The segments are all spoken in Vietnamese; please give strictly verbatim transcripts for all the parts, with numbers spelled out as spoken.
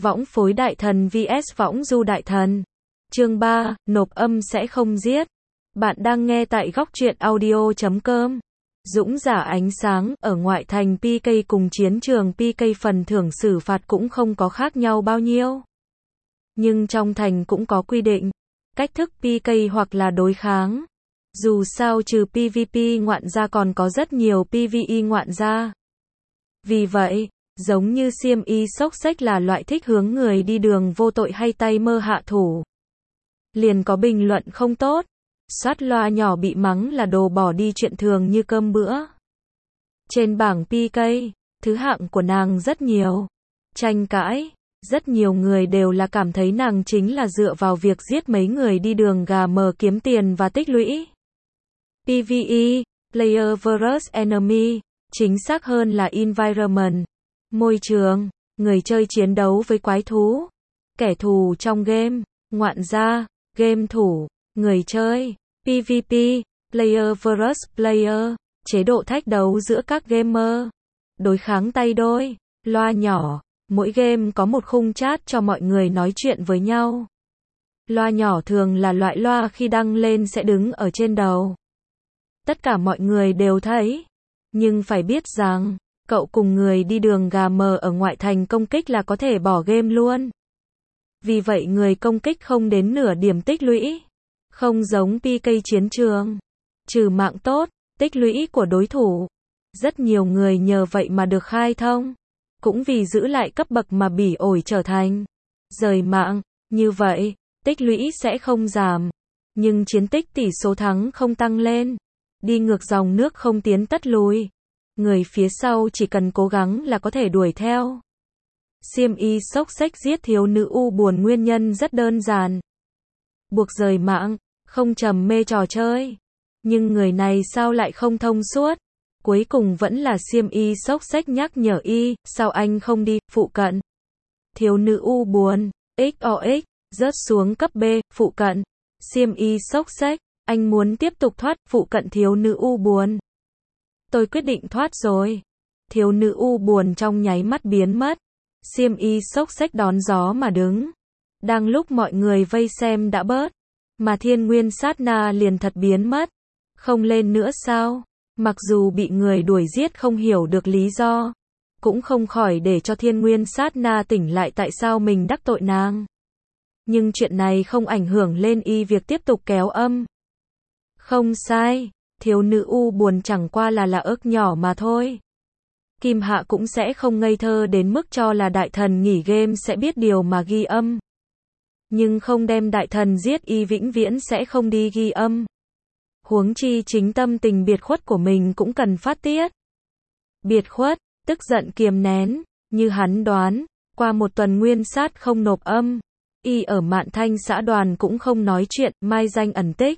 Võng phối đại thần vs võng du đại thần. Chương ba, nộp âm sẽ không giết. Bạn đang nghe tại góc truyện audio chấm com. Dũng giả ánh sáng, ở ngoại thành pê ca cùng chiến trường pê ca phần thưởng xử phạt cũng không có khác nhau bao nhiêu. Nhưng trong thành cũng có quy định, cách thức pê ca hoặc là đối kháng. Dù sao trừ pê vê pê ngoạn gia còn có rất nhiều pê vê e ngoạn gia. Vì vậy, giống như xiêm y xốc xếch là loại thích hướng người đi đường vô tội hay tay mơ hạ thủ. Liền có bình luận không tốt, soát loa nhỏ bị mắng là đồ bỏ đi chuyện thường như cơm bữa. Trên bảng pê ca, thứ hạng của nàng rất nhiều. Tranh cãi, rất nhiều người đều là cảm thấy nàng chính là dựa vào việc giết mấy người đi đường gà mờ kiếm tiền và tích lũy. pê vê e, Player versus Enemy, chính xác hơn là Environment, môi trường, người chơi chiến đấu với quái thú, kẻ thù trong game, ngoạn gia, game thủ, người chơi, pê vê pê, Player versus Player, chế độ thách đấu giữa các gamer, đối kháng tay đôi, loa nhỏ, mỗi game có một khung chat cho mọi người nói chuyện với nhau. Loa nhỏ thường là loại loa khi đăng lên sẽ đứng ở trên đầu. Tất cả mọi người đều thấy. Nhưng phải biết rằng, cậu cùng người đi đường gà mờ ở ngoại thành công kích là có thể bỏ game luôn. Vì vậy người công kích không đến nửa điểm tích lũy. Không giống pê ca chiến trường. Trừ mạng tốt, tích lũy của đối thủ. Rất nhiều người nhờ vậy mà được khai thông. Cũng vì giữ lại cấp bậc mà bỉ ổi trở thành rời mạng. Như vậy, tích lũy sẽ không giảm. Nhưng chiến tích tỷ số thắng không tăng lên. Đi ngược dòng nước không tiến tất lùi. Người phía sau chỉ cần cố gắng là có thể đuổi theo. Xiêm y xốc xếch giết thiếu nữ u buồn nguyên nhân rất đơn giản. Buộc rời mạng, không trầm mê trò chơi. Nhưng người này sao lại không thông suốt? Cuối cùng vẫn là xiêm y xốc xếch nhắc nhở y, sao anh không đi, phụ cận. Thiếu nữ u buồn, ích o ích, rớt xuống cấp B, phụ cận. Xiêm y xốc xếch, anh muốn tiếp tục thoát, phụ cận thiếu nữ u buồn. Tôi quyết định thoát rồi. Thiếu nữ u buồn trong nháy mắt biến mất. Xiêm y xốc xếch đón gió mà đứng. Đang lúc mọi người vây xem đã bớt. Mà thiên nguyên sát na liền thật biến mất. Không lên nữa sao? Mặc dù bị người đuổi giết không hiểu được lý do. Cũng không khỏi để cho thiên nguyên sát na tỉnh lại tại sao mình đắc tội nàng. Nhưng chuyện này không ảnh hưởng lên y việc tiếp tục kéo âm. Không sai. Thiếu nữ u buồn chẳng qua là là ớt nhỏ mà thôi. Kim Hạ cũng sẽ không ngây thơ đến mức cho là đại thần nghỉ game sẽ biết điều mà ghi âm. Nhưng không đem đại thần giết y vĩnh viễn sẽ không đi ghi âm. Huống chi chính tâm tình biệt khuất của mình cũng cần phát tiết. Biệt khuất, tức giận kiềm nén, như hắn đoán, qua một tuần nguyên sát không nộp âm. Y ở Mạn Thanh xã đoàn cũng không nói chuyện, mai danh ẩn tích.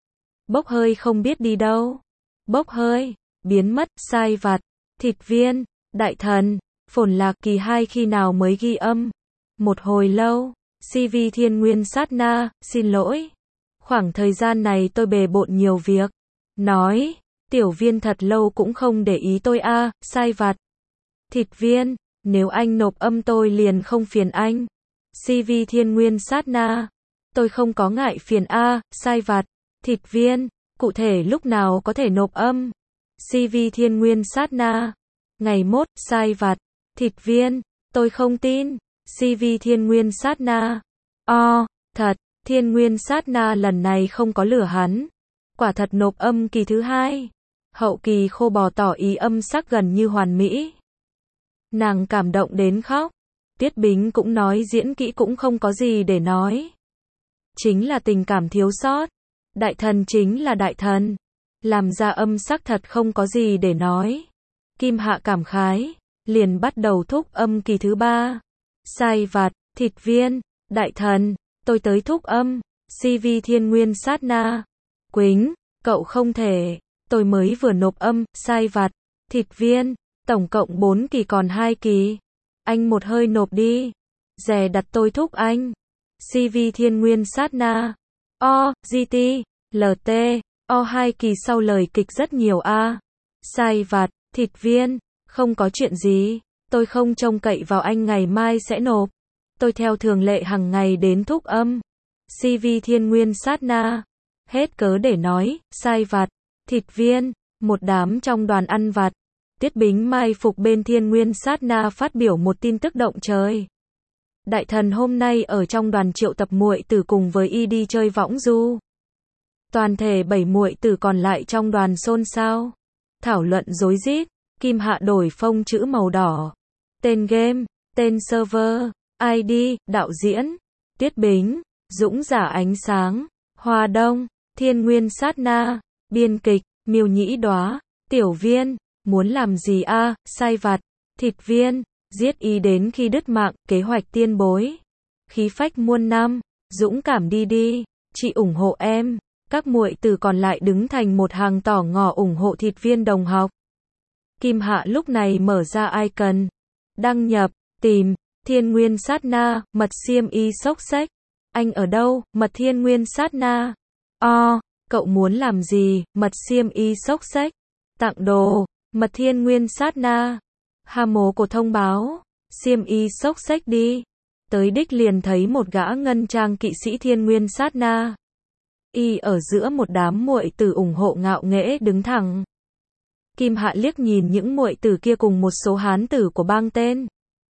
Bốc hơi không biết đi đâu. Bốc hơi, biến mất, sai vặt, thịt viên, đại thần, phồn lạc kỳ hai khi nào mới ghi âm. Một hồi lâu, xê vê thiên nguyên sát na, xin lỗi. Khoảng thời gian này tôi bề bộn nhiều việc. Nói, tiểu viên thật lâu cũng không để ý tôi a, à, sai vặt. Thịt viên, nếu anh nộp âm tôi liền không phiền anh. xê vê thiên nguyên sát na, tôi không có ngại phiền a, à, sai vặt. Thịt viên, cụ thể lúc nào có thể nộp âm? xê vê thiên nguyên sát na. Ngày mốt, sai vặt. Thịt viên, tôi không tin. xê vê thiên nguyên sát na. O, thật, thiên nguyên sát na lần này không có lửa hắn. Quả thật nộp âm kỳ thứ hai. Hậu kỳ khô bò tỏ ý âm sắc gần như hoàn mỹ. Nàng cảm động đến khóc. Tiết Bính cũng nói diễn kỹ cũng không có gì để nói. Chính là tình cảm thiếu sót. Đại thần chính là đại thần. Làm ra âm sắc thật không có gì để nói. Kim Hạ cảm khái. Liền bắt đầu thúc âm kỳ thứ ba. Sai vặt, thịt viên, đại thần. Tôi tới thúc âm. xê vê thiên nguyên sát na. Quýnh, cậu không thể. Tôi mới vừa nộp âm, sai vặt, thịt viên. Tổng cộng bốn kỳ còn hai kỳ. Anh một hơi nộp đi. Dè đặt tôi thúc anh. xê vê thiên nguyên sát na. O, giê tê, lờ tê, O hai kỳ sau lời kịch rất nhiều a. Sai vặt, thịt viên, không có chuyện gì, tôi không trông cậy vào anh ngày mai sẽ nộp. tôi theo thường lệ hàng ngày đến thúc âm. xê vê Thiên Nguyên sát na. Hết cớ để nói, sai vặt. Thịt viên, một đám trong đoàn ăn vặt. Tiết Bính mai phục bên Thiên Nguyên sát na phát biểu một tin tức động trời. Đại thần hôm nay ở trong đoàn triệu tập muội tử cùng với y đi chơi võng du. Toàn thể bảy muội tử còn lại trong đoàn xôn xao. Thảo luận rối rít. Kim Hạ đổi phông chữ màu đỏ. Tên game, tên server, i đê, đạo diễn, Tiết Bính, Dũng Giả Ánh Sáng, Hoa Đông, Thiên Nguyên sát na, biên kịch, Miêu Nhĩ Đóa, Tiểu Viên, muốn làm gì a, à? Sai vặt, Thịt Viên, giết y đến khi đứt mạng, kế hoạch tiên bối, khí phách muôn năm, dũng cảm đi đi, chị ủng hộ em. Các muội tử còn lại đứng thành một hàng tỏ ngỏ ủng hộ Thịt Viên đồng học. Kim Hạ lúc này mở ra icon, đăng nhập, tìm, Thiên Nguyên sát na, mật xiêm y xốc xách. Anh ở đâu, mật Thiên Nguyên sát na? O, cậu muốn làm gì, mật xiêm y xốc xách? Tặng đồ, mật Thiên Nguyên sát na. Hà mố của thông báo, xiêm y xốc xách đi. Tới đích liền thấy một gã ngân trang kỵ sĩ Thiên Nguyên sát na. Y ở giữa một đám muội tử ủng hộ ngạo nghễ đứng thẳng. Kim Hạ liếc nhìn những muội tử kia cùng một số hán tử của bang tên.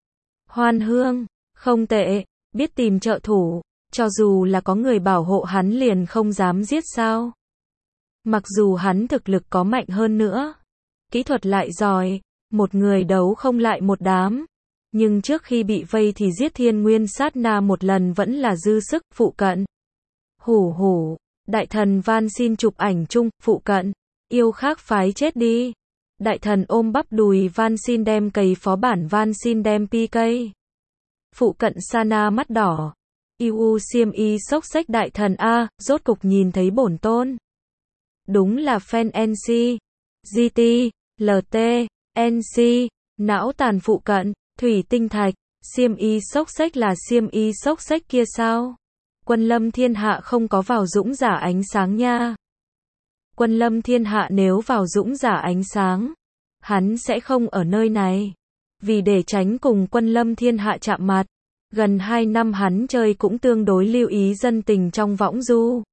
Hoan Hương, không tệ, biết tìm trợ thủ, cho dù là có người bảo hộ hắn liền không dám giết sao. Mặc dù hắn thực lực có mạnh hơn nữa, kỹ thuật lại giỏi, một người đấu không lại một đám. Nhưng trước khi bị vây thì giết Thiên Nguyên sát na một lần vẫn là dư sức, phụ cận. Hủ hủ, đại thần van xin chụp ảnh chung, phụ cận. Yêu khác phái chết đi. Đại thần ôm bắp đùi van xin đem cầy phó bản van xin đem pi cây. Phụ cận Sana mắt đỏ. Yêu u xiêm y xốc xách đại thần A, rốt cục nhìn thấy bổn tôn. Đúng là fan en xê. giê tê, lờ tê, en xê, não tàn phụ cận, thủy tinh thạch, xiêm y xốc xách là xiêm y xốc xách kia sao? Quân lâm thiên hạ không có vào Dũng Giả Ánh Sáng nha. Quân lâm thiên hạ nếu vào Dũng Giả Ánh Sáng, hắn sẽ không ở nơi này. Vì để tránh cùng quân lâm thiên hạ chạm mặt, gần hai năm hắn chơi cũng tương đối lưu ý dân tình trong võng du.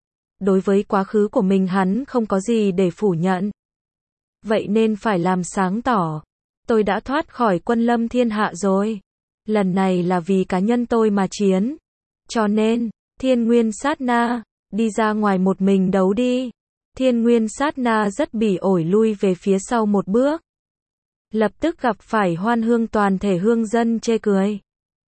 Đối với quá khứ của mình hắn không có gì để phủ nhận. Vậy nên phải làm sáng tỏ. Tôi đã thoát khỏi quân lâm thiên hạ rồi. Lần này là vì cá nhân tôi mà chiến. Cho nên, Thiên Nguyên sát na, đi ra ngoài một mình đấu đi. Thiên Nguyên sát na rất bỉ ổi lui về phía sau một bước. Lập tức gặp phải Hoan Hương, toàn thể hương dân chê cười.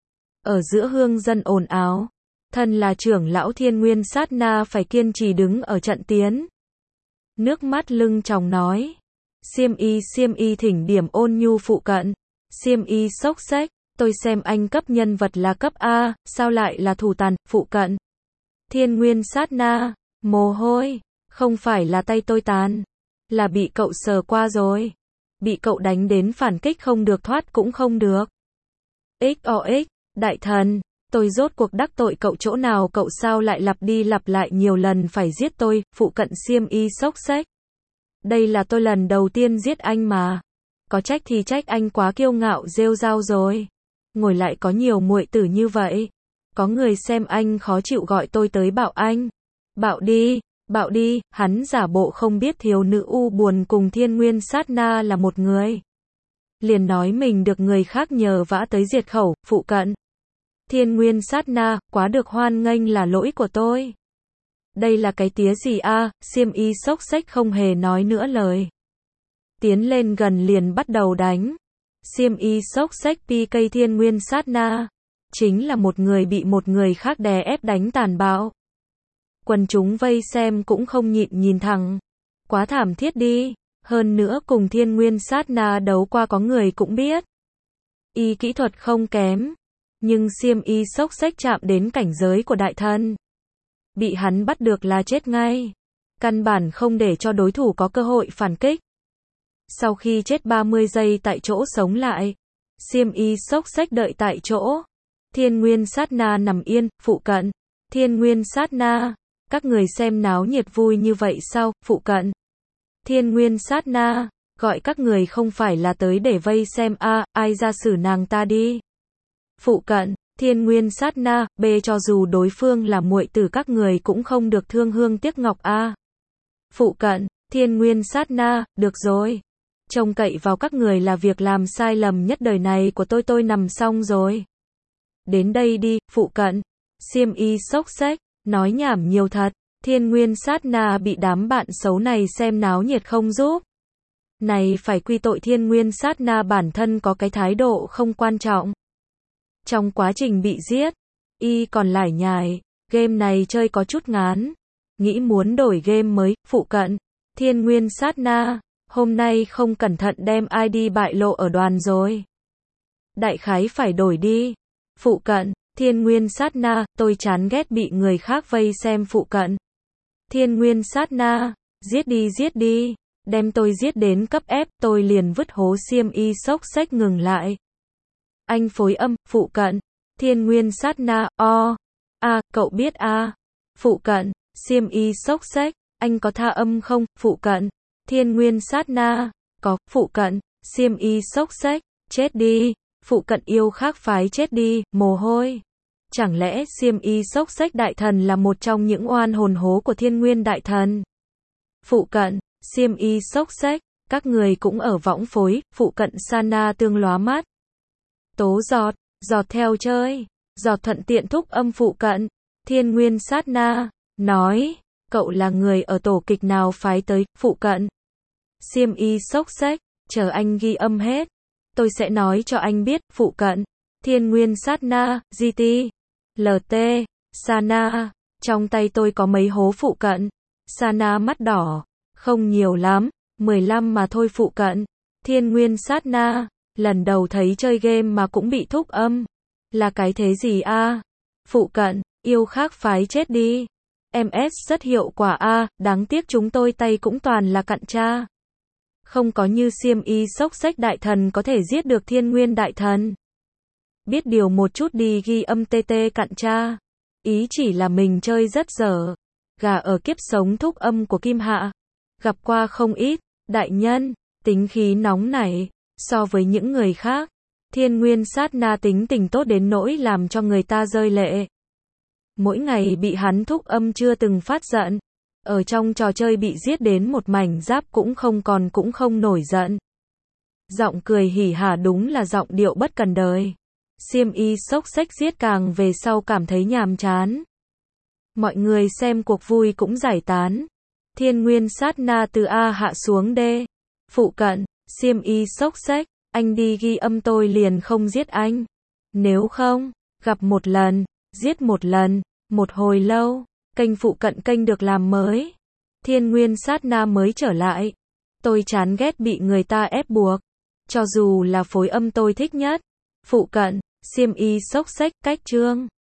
Ở giữa hương dân ồn ào, thân là trưởng lão Thiên Nguyên sát na phải kiên trì đứng ở trận tiến. Nước mắt lưng tròng nói. Xiêm y xiêm y thỉnh điểm ôn nhu phụ cận. Xiêm y xốc xách, tôi xem anh cấp nhân vật là cấp A, sao lại là thủ tàn, phụ cận. Thiên Nguyên sát na, mồ hôi, không phải là tay tôi tàn, là bị cậu sờ qua rồi. Bị cậu đánh đến phản kích không được thoát cũng không được. ích o ích, đại thần, tôi rốt cuộc đắc tội cậu chỗ nào, cậu sao lại lặp đi lặp lại nhiều lần phải giết tôi, phụ cận xiêm y xốc xách. Đây là tôi lần đầu tiên giết anh mà. Có trách thì trách anh quá kiêu ngạo rêu rao rồi. Ngồi lại có nhiều muội tử như vậy. Có người xem anh khó chịu gọi tôi tới bạo anh. Bạo đi, bạo đi, hắn giả bộ không biết thiếu nữ u buồn cùng Thiên Nguyên sát na là một người. Liền nói mình được người khác nhờ vả tới diệt khẩu, phụ cận. Thiên Nguyên sát na, quá được hoan nghênh là lỗi của tôi. Đây là cái tía gì a, à? Xiêm y xốc xách không hề nói nữa lời. Tiến lên gần liền bắt đầu đánh. Xiêm y xốc xách pi cây Thiên Nguyên sát na. Chính là một người bị một người khác đè ép đánh tàn bạo. Quần chúng vây xem cũng không nhịn nhìn thẳng. Quá thảm thiết đi. Hơn nữa cùng Thiên Nguyên sát na đấu qua có người cũng biết. Y kỹ thuật không kém. Nhưng xiêm y xốc xách chạm đến cảnh giới của đại thần. Bị hắn bắt được là chết ngay. Căn bản không để cho đối thủ có cơ hội phản kích. Sau khi chết ba mươi giây tại chỗ sống lại. Xiêm y xốc xách đợi tại chỗ. Thiên Nguyên sát na nằm yên, phụ cận. Thiên Nguyên sát na. Các người xem náo nhiệt vui như vậy sao, phụ cận. Thiên Nguyên sát na. Gọi các người không phải là tới để vây xem a, à, ai ra xử nàng ta đi. Phụ cận. Thiên nguyên sát na, B cho dù đối phương là muội tử các người cũng không được thương hương tiếc ngọc a. Phụ cận, thiên nguyên sát na, được rồi. Trông cậy vào các người là việc làm sai lầm nhất đời này của tôi tôi nằm xong rồi. Đến đây đi, phụ cận. Xiêm y xốc xếch, nói nhảm nhiều thật. Thiên nguyên sát na bị đám bạn xấu này xem náo nhiệt không giúp. Này phải quy tội thiên nguyên sát na bản thân có cái thái độ không quan trọng. Trong quá trình bị giết, y còn lải nhải, game này chơi có chút ngán. Nghĩ muốn đổi game mới, phụ cận. Thiên nguyên sát na, hôm nay không cẩn thận đem i đê bại lộ ở đoàn rồi. Đại khái phải đổi đi. Phụ cận, thiên nguyên sát na, tôi chán ghét bị người khác vây xem phụ cận. Thiên nguyên sát na, giết đi giết đi, đem tôi giết đến cấp ép, tôi liền vứt hố xiêm y xốc xếch ngừng lại. Anh phối âm, phụ cận, thiên nguyên sát na, o, a, cậu biết a, phụ cận, xiêm y xốc xếch, anh có tha âm không, phụ cận, thiên nguyên sát na, có, phụ cận, xiêm y xốc xếch, chết đi, phụ cận yêu khác phái chết đi, mồ hôi. Chẳng lẽ xiêm y xốc xếch đại thần là một trong những oan hồn hố của thiên nguyên đại thần? Phụ cận, xiêm y xốc xếch, các người cũng ở võng phối, phụ cận Sana tương lóa mắt. Tố giọt, giọt theo chơi, giọt thuận tiện thúc âm phụ cận, thiên nguyên sát na, nói, cậu là người ở tổ kịch nào phái tới, phụ cận. Xiêm y xốc xếch, chờ anh ghi âm hết, tôi sẽ nói cho anh biết, phụ cận, thiên nguyên sát na, giê tê, lờ tê, Sana, trong tay tôi có mấy hố phụ cận, Sana mắt đỏ, không nhiều lắm, mười lăm mà thôi phụ cận, thiên nguyên sát na, lần đầu thấy chơi game mà cũng bị thúc âm, là cái thế gì a? Phụ cận, yêu khác phái chết đi, em ét rất hiệu quả a, đáng tiếc chúng tôi tay cũng toàn là cặn tra. Không có như xiêm y xốc xếch đại thần có thể giết được thiên nguyên đại thần. Biết điều một chút đi ghi âm tê tê cặn tra. Ý chỉ là mình chơi rất dở. Gà ở kiếp sống thúc âm của Kim Hạ. Gặp qua không ít, đại nhân, tính khí nóng nảy, so với những người khác. Thiên nguyên sát na tính tình tốt đến nỗi làm cho người ta rơi lệ. Mỗi ngày bị hắn thúc âm chưa từng phát giận. Ở trong trò chơi bị giết đến một mảnh giáp cũng không còn cũng không nổi giận. Giọng cười hỉ hả đúng là giọng điệu bất cần đời. Xiêm y xốc xếch giết càng về sau cảm thấy nhàm chán. Mọi người xem cuộc vui cũng giải tán. Thiên nguyên sát na từ A hạ xuống D. Phụ cận, xiêm y xốc xếch, anh đi ghi âm tôi liền không giết anh. Nếu không, gặp một lần, giết một lần, một hồi lâu, kênh phụ cận kênh được làm mới. Thiên nguyên sát na mới trở lại. Tôi chán ghét bị người ta ép buộc. Cho dù là phối âm tôi thích nhất. Phụ cận, xiêm y xốc xếch, cách chương.